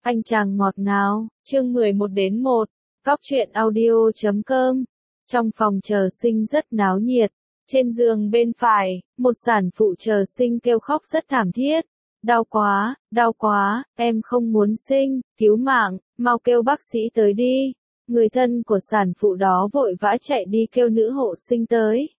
Anh chàng ngọt ngào, chương 11-1, Góc truyện audio.com. Trong phòng chờ sinh rất náo nhiệt. Trên giường bên phải, một sản phụ chờ sinh kêu khóc rất thảm thiết. Đau quá, em không muốn sinh, cứu mạng, mau kêu bác sĩ tới đi. Người thân của sản phụ đó vội vã chạy đi kêu nữ hộ sinh tới.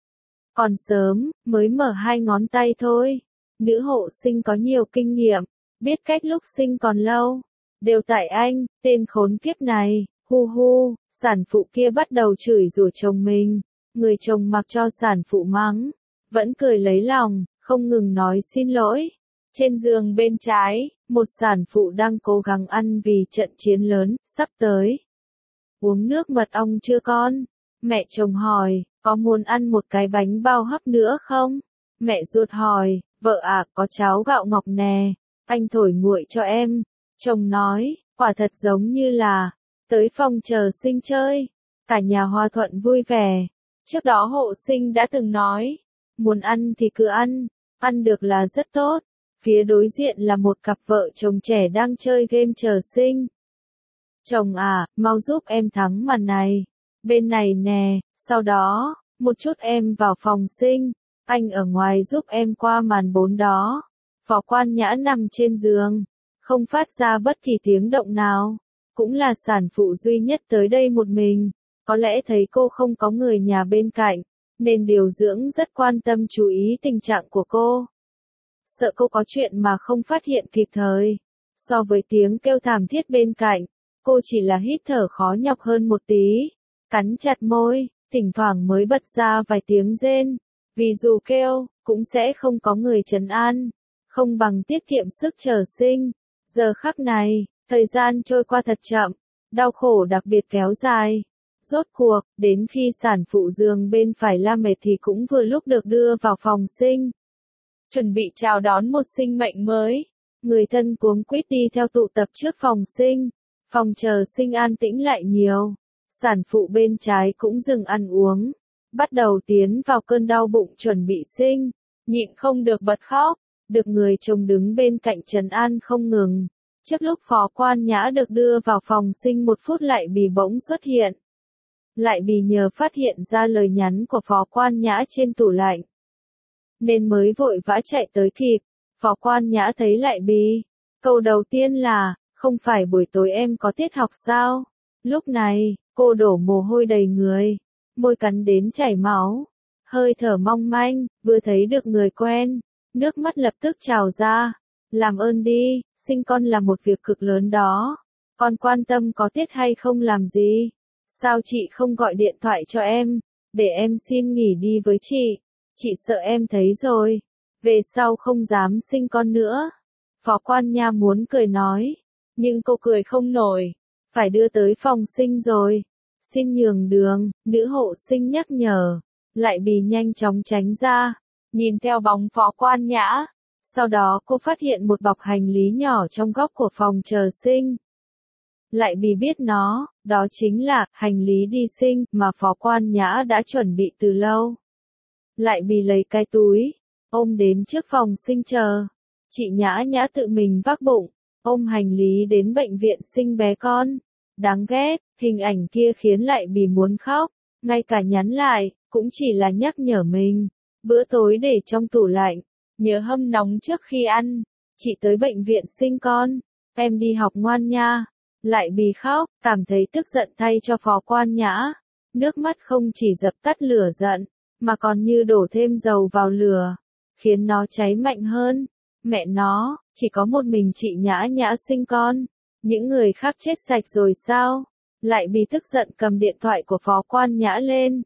Còn sớm, mới mở 2 ngón tay thôi. Nữ hộ sinh có nhiều kinh nghiệm, biết cách lúc sinh còn lâu. Đều tại anh, tên khốn kiếp này, hu, sản phụ kia bắt đầu chửi rủa chồng mình. Người chồng mặc cho sản phụ mắng, vẫn cười lấy lòng, không ngừng nói xin lỗi. Trên giường bên trái, một sản phụ đang cố gắng ăn vì trận chiến lớn, sắp tới. Uống nước mật ong chưa con? Mẹ chồng hỏi, có muốn ăn một cái bánh bao hấp nữa không? Mẹ ruột hỏi, vợ à, có cháo gạo ngọc nè, anh thổi nguội cho em. Chồng nói, quả thật giống như là, tới phòng chờ sinh chơi. Cả nhà hòa thuận vui vẻ. Trước đó hộ sinh đã từng nói, muốn ăn thì cứ ăn được là rất tốt. Phía đối diện là một cặp vợ chồng trẻ đang chơi game chờ sinh. Chồng à, mau giúp em thắng màn này. Bên này nè, sau đó, một chút em vào phòng sinh. Anh ở ngoài giúp em qua màn 4 đó. Phó Quan Nhã nằm trên giường, không phát ra bất kỳ tiếng động nào. Cũng là sản phụ duy nhất tới đây một mình. Có lẽ thấy cô không có người nhà bên cạnh, nên điều dưỡng rất quan tâm chú ý tình trạng của cô. Sợ cô có chuyện mà không phát hiện kịp thời. So với tiếng kêu thảm thiết bên cạnh, cô chỉ là hít thở khó nhọc hơn một tí. Cắn chặt môi, thỉnh thoảng mới bật ra vài tiếng rên. Vì dù kêu, cũng sẽ không có người trấn an. Không bằng tiết kiệm sức chờ sinh. Giờ khắc này, thời gian trôi qua thật chậm. Đau khổ đặc biệt kéo dài. Rốt cuộc, đến khi sản phụ giường bên phải la mệt thì cũng vừa lúc được đưa vào phòng sinh. Chuẩn bị chào đón một sinh mệnh mới. Người thân cuống quýt đi theo tụ tập trước phòng sinh. Phòng chờ sinh an tĩnh lại nhiều. Sản phụ bên trái cũng dừng ăn uống. Bắt đầu tiến vào cơn đau bụng chuẩn bị sinh. Nhịn không được bật khóc. Được người chồng đứng bên cạnh trấn an không ngừng. Trước lúc Phó Quan Nhã được đưa vào phòng sinh 1 phút lại bị bỗng xuất hiện. Lại bị nhờ phát hiện ra lời nhắn của Phó Quan Nhã trên tủ lạnh. Nên mới vội vã chạy tới kịp. Phó Quan Nhã thấy lại bị. Câu đầu tiên là, không phải buổi tối em có tiết học sao? Lúc này, cô đổ mồ hôi đầy người. Môi cắn đến chảy máu. Hơi thở mong manh, vừa thấy được người quen. Nước mắt lập tức trào ra. Làm ơn đi, sinh con là một việc cực lớn đó. Con quan tâm có tiết hay không làm gì? Sao chị không gọi điện thoại cho em, để em xin nghỉ đi với chị? Chị sợ em thấy rồi, về sau không dám sinh con nữa. Phó Quan Nha muốn cười nói, nhưng cô cười không nổi, phải đưa tới phòng sinh rồi. Xin nhường đường, nữ hộ sinh nhắc nhở, lại bị nhanh chóng tránh ra, nhìn theo bóng Phó Quan Nhã. Sau đó cô phát hiện một bọc hành lý nhỏ trong góc của phòng chờ sinh. Lại bị biết nó, đó chính là hành lý đi sinh mà Phó Quan Nhã đã chuẩn bị từ lâu. Lại bị lấy cái túi, ôm đến trước phòng sinh chờ. Chị Nhã tự mình vác bụng, ôm hành lý đến bệnh viện sinh bé con. Đáng ghét, hình ảnh kia khiến lại bị muốn khóc, ngay cả nhắn lại, cũng chỉ là nhắc nhở mình. Bữa tối để trong tủ lạnh, nhớ hâm nóng trước khi ăn. Chị tới bệnh viện sinh con, em đi học ngoan nha. Lại bị khóc, cảm thấy tức giận thay cho Phó Quan Nhã. Nước mắt không chỉ dập tắt lửa giận, mà còn như đổ thêm dầu vào lửa, khiến nó cháy mạnh hơn. Mẹ nó, chỉ có một mình chị Nhã sinh con. Những người khác chết sạch rồi sao? Lại bị tức giận cầm điện thoại của Phó Quan Nhã lên.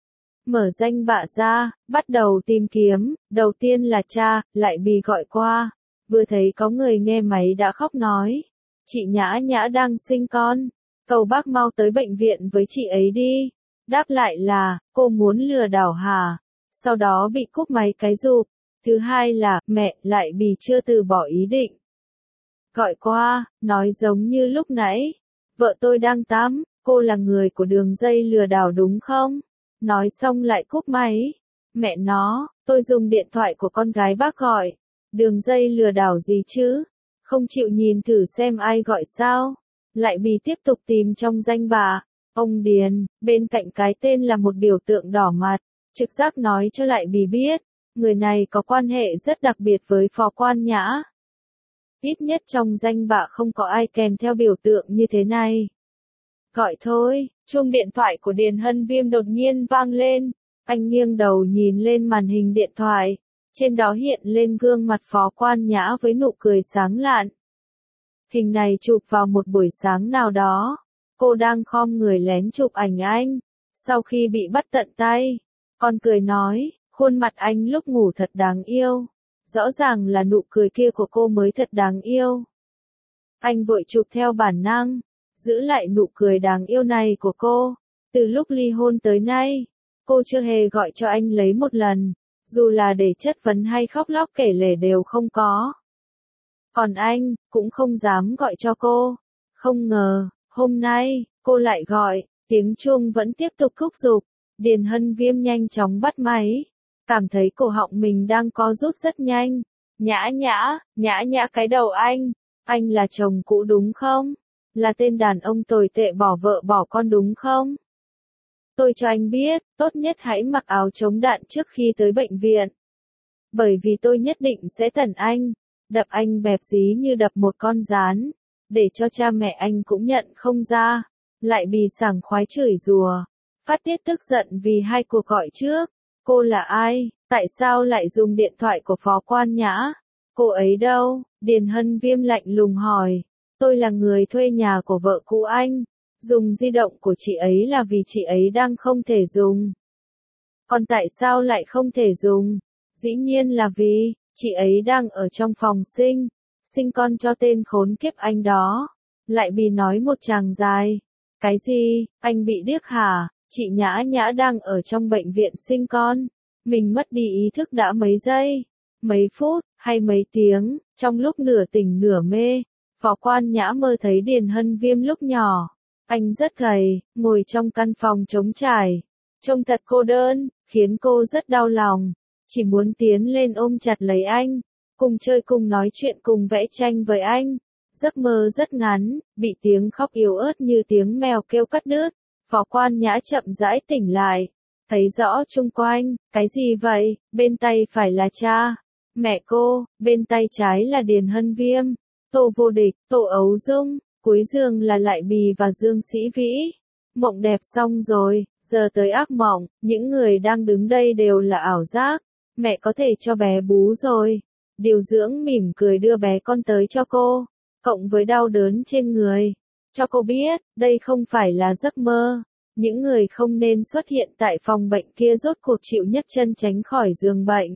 Mở danh bạ ra, bắt đầu tìm kiếm. Đầu tiên là cha, lại bị gọi qua. Vừa thấy có người nghe máy đã khóc nói. Chị Nhã đang sinh con. Cầu bác mau tới bệnh viện với chị ấy đi. Đáp lại là, cô muốn lừa đảo hả? Sau đó bị cúp máy cái rụp. Thứ hai là, mẹ, lại bị chưa từ bỏ ý định. Gọi qua, nói giống như lúc nãy. Vợ tôi đang tắm, cô là người của đường dây lừa đảo đúng không? Nói xong lại cúp máy. Mẹ nó, tôi dùng điện thoại của con gái bác gọi. Đường dây lừa đảo gì chứ? Không chịu nhìn thử xem ai gọi sao. Lại Bì tiếp tục tìm trong danh bạ. Ông Điền, bên cạnh cái tên là một biểu tượng đỏ mặt. Trực giác nói cho Lại Bì biết, người này có quan hệ rất đặc biệt với Phó Quan Nhã. Ít nhất trong danh bạ không có ai kèm theo biểu tượng như thế này. Gọi thôi, chuông điện thoại của Điền Hân Viêm đột nhiên vang lên. Anh nghiêng đầu nhìn lên màn hình điện thoại. Trên đó hiện lên gương mặt Phó Quan Nhã với nụ cười sáng lạn. Hình này chụp vào một buổi sáng nào đó. Cô đang khom người lén chụp ảnh anh. Sau khi bị bắt tận tay, còn cười nói, khuôn mặt anh lúc ngủ thật đáng yêu. Rõ ràng là nụ cười kia của cô mới thật đáng yêu. Anh vội chụp theo bản năng, giữ lại nụ cười đáng yêu này của cô. Từ lúc ly hôn tới nay, cô chưa hề gọi cho anh lấy một lần, dù là để chất vấn hay khóc lóc kể lể đều không có. Còn anh, cũng không dám gọi cho cô. Không ngờ, hôm nay, cô lại gọi, tiếng chuông vẫn tiếp tục thúc giục. Điền Hân Viêm nhanh chóng bắt máy. Cảm thấy cổ họng mình đang co rút rất nhanh. Nhã nhã cái đầu anh là chồng cũ đúng không? Là tên đàn ông tồi tệ bỏ vợ bỏ con đúng không? Tôi cho anh biết, tốt nhất hãy mặc áo chống đạn trước khi tới bệnh viện. Bởi vì tôi nhất định sẽ tẩn anh, đập anh bẹp dí như đập một con gián, để cho cha mẹ anh cũng nhận không ra. Lại Bì sảng khoái chửi rủa, phát tiết tức giận vì hai cuộc gọi trước. Cô là ai? Tại sao lại dùng điện thoại của Phó Quan Nhã? Cô ấy đâu? Điền Hân Viêm lạnh lùng hỏi. Tôi là người thuê nhà của vợ cũ anh. Dùng di động của chị ấy là vì chị ấy đang không thể dùng. Còn tại sao lại không thể dùng? Dĩ nhiên là vì, chị ấy đang ở trong phòng sinh con cho tên khốn kiếp anh đó. Lại Bì nói một tràng dài. Cái gì, anh bị điếc hả? Chị Nhã Nhã đang ở trong bệnh viện sinh con. Mình mất đi ý thức đã mấy giây, mấy phút, hay mấy tiếng, trong lúc nửa tỉnh nửa mê. Phó Quan Nhã mơ thấy Điền Hân Viêm lúc nhỏ. Anh rất gầy, ngồi trong căn phòng trống trải. Trông thật cô đơn, khiến cô rất đau lòng. Chỉ muốn tiến lên ôm chặt lấy anh, cùng chơi cùng nói chuyện cùng vẽ tranh với anh. Giấc mơ rất ngắn, bị tiếng khóc yếu ớt như tiếng mèo kêu cắt đứt. Phó Quan Nhã chậm rãi tỉnh lại, thấy rõ chung quanh, cái gì vậy? Bên tay phải là cha, mẹ cô, bên tay trái là Điền Hân Viêm, Tô Vô Địch, Tô Ấu Dung, cuối giường là Lại Bì và Dương Sĩ Vĩ. Mộng đẹp xong rồi, giờ tới ác mộng, những người đang đứng đây đều là ảo giác. Mẹ có thể cho bé bú rồi. Điều dưỡng mỉm cười đưa bé con tới cho cô, cộng với đau đớn trên người. Cho cô biết, đây không phải là giấc mơ. Những người không nên xuất hiện tại phòng bệnh kia rốt cuộc chịu nhấc chân tránh khỏi giường bệnh.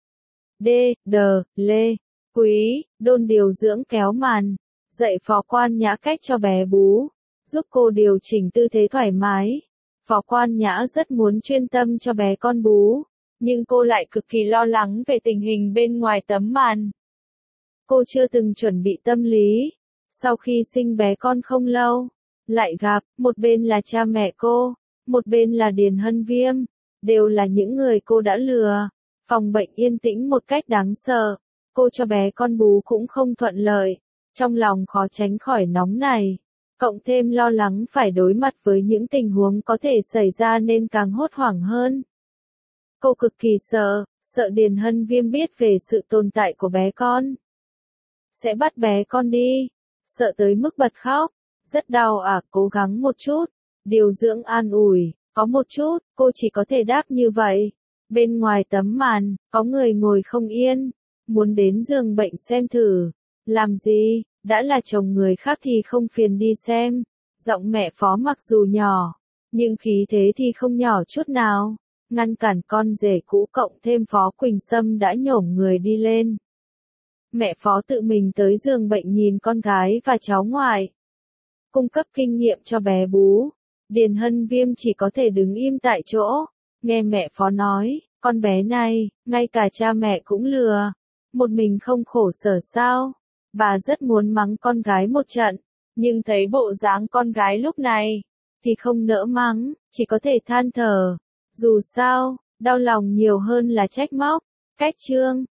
Lê, Quý, Đôn điều dưỡng kéo màn, dạy Phó Quan Nhã cách cho bé bú, giúp cô điều chỉnh tư thế thoải mái. Phó Quan Nhã rất muốn chuyên tâm cho bé con bú, nhưng cô lại cực kỳ lo lắng về tình hình bên ngoài tấm màn. Cô chưa từng chuẩn bị tâm lý. Sau khi sinh bé con không lâu, lại gặp, một bên là cha mẹ cô, một bên là Điền Hân Viêm, đều là những người cô đã lừa. Phòng bệnh yên tĩnh một cách đáng sợ, cô cho bé con bú cũng không thuận lợi, trong lòng khó tránh khỏi nóng này, cộng thêm lo lắng phải đối mặt với những tình huống có thể xảy ra nên càng hốt hoảng hơn. Cô cực kỳ sợ Điền Hân Viêm biết về sự tồn tại của bé con. Sẽ bắt bé con đi, sợ tới mức bật khóc. Rất đau à, cố gắng một chút. Điều dưỡng an ủi, có một chút, cô chỉ có thể đáp như vậy. Bên ngoài tấm màn, có người ngồi không yên, muốn đến giường bệnh xem thử. Làm gì, đã là chồng người khác thì không phiền đi xem. Giọng mẹ Phó mặc dù nhỏ, nhưng khí thế thì không nhỏ chút nào. Ngăn cản con rể cũ cộng thêm Phó Quỳnh Sâm đã nhổm người đi lên. Mẹ Phó tự mình tới giường bệnh nhìn con gái và cháu ngoại, cung cấp kinh nghiệm cho bé bú. Điền Hân Viêm chỉ có thể đứng im tại chỗ, nghe mẹ Phó nói, con bé này, ngay cả cha mẹ cũng lừa, một mình không khổ sở sao. Bà rất muốn mắng con gái một trận, nhưng thấy bộ dáng con gái lúc này, thì không nỡ mắng, chỉ có thể than thở. Dù sao, đau lòng nhiều hơn là trách móc. Cách chương